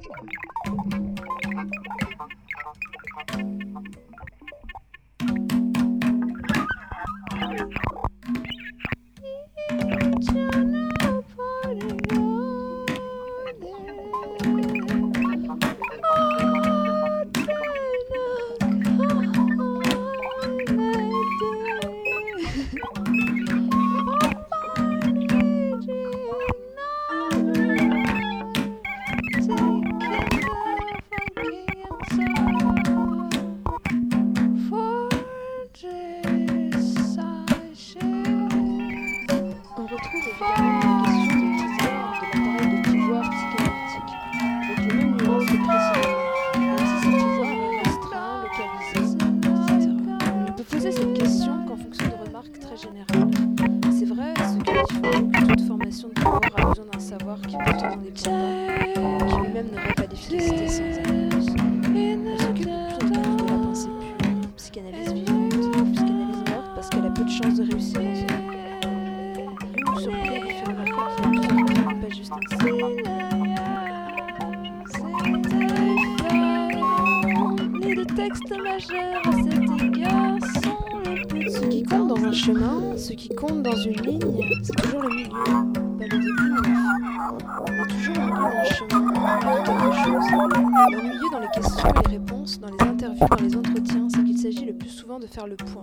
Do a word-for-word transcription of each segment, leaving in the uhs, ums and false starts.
Ce qui compte dans une ligne, c'est toujours le milieu, pas le début ou la fin. On est toujours au milieu d'un chemin, pas de quelque chose. Et au milieu dans les questions et les réponses, dans les interviews, dans les entretiens, c'est qu'il s'agit le plus souvent de faire le point.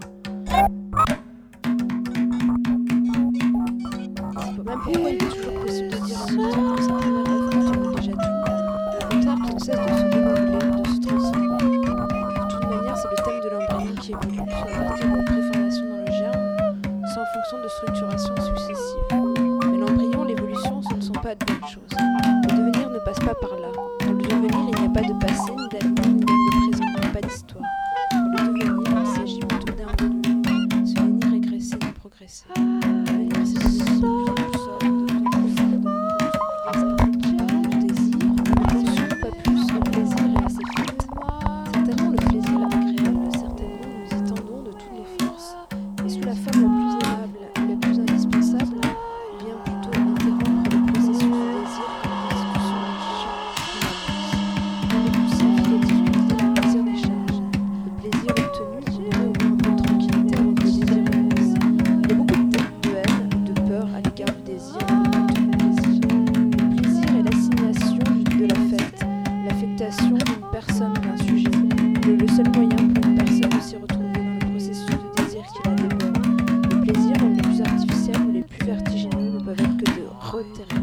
C'est même pourquoi il est toujours possible de dire en même temps que sa première œuvre affirme déjà tout. Au contraire, qu'il ne cesse de se renouveler, de se transformer. De toute manière, c'est le thème de l'embryon qui évolue, soit à partir d'une préformation dans le germe, soit en fonction de structurations successives. Mais l'embryon, l'évolution, ce ne sont pas de bonnes choses. Le devenir ne passe pas par là. Dans le devenir, il n'y a pas de passé, ni d'avenir, ni même de présent, il n'y a pas d'histoire. Dans le devenir, il s'agit plutôt d'involuer, se venir régresser, de progresser. Devenir, c'est devenir de plus en plus sobre, de plus en plus de désir, attention, pas plus, le plaisir est assez faible. Certainement le plaisir agréable, certainement nous y tendons de toutes nos forces, et sous la forme la plus aimable et la plus indispensable, bien plutôt interrompre le processus du désir comme constitution d'un champ de la pensée. Le plus significatif, c'est le plaisir des charges. Le plaisir obtenu qui donne au moins un peu de tranquillité avant que le désir renaisse. Il y a beaucoup de, de haine, de peur à l'égard du désir et du plaisir. Le plaisir est l'assignation de l'affect, l'affectation d'une personne ou d'un sujet. Le, le seul moyen pour une personne de s'y retrouver dans le processus de désir qui la déborde. Le plaisir, même les plus artificiels ou les plus vertigineux, ne peuvent être que de reterrer